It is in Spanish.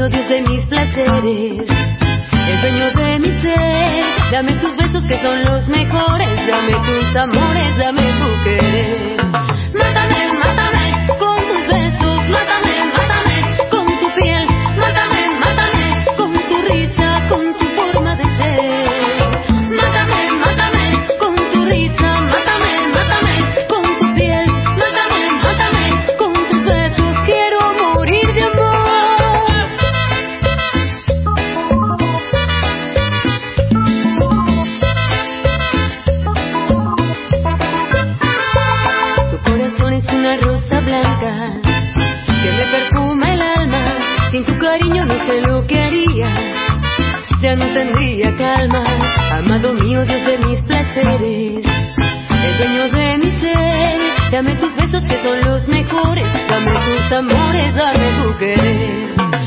mío, Dios de mis placeres, el dueño de mi ser. Dame tus besos que son los mejores, dame tus amores, dame tu querer. Mátame, mátame con tus besos, mátame, mátame con tu piel, mátame, mátame con tu risa, con tu forma de ser. Mátame, mátame con tu risa, mátame, mátame con tu piel, mátame, mátame con tus besos, quiero morir de amor. Tu corazón es una rosa blanca que me perfuma el alma. Sin tu cariño no sé lo que haría, ya no tendría calma. Amado mío, Dios de mis placeres, el dueño de mi ser. Dame tus besos que son los mejores, dame tus amores, dame tu querer.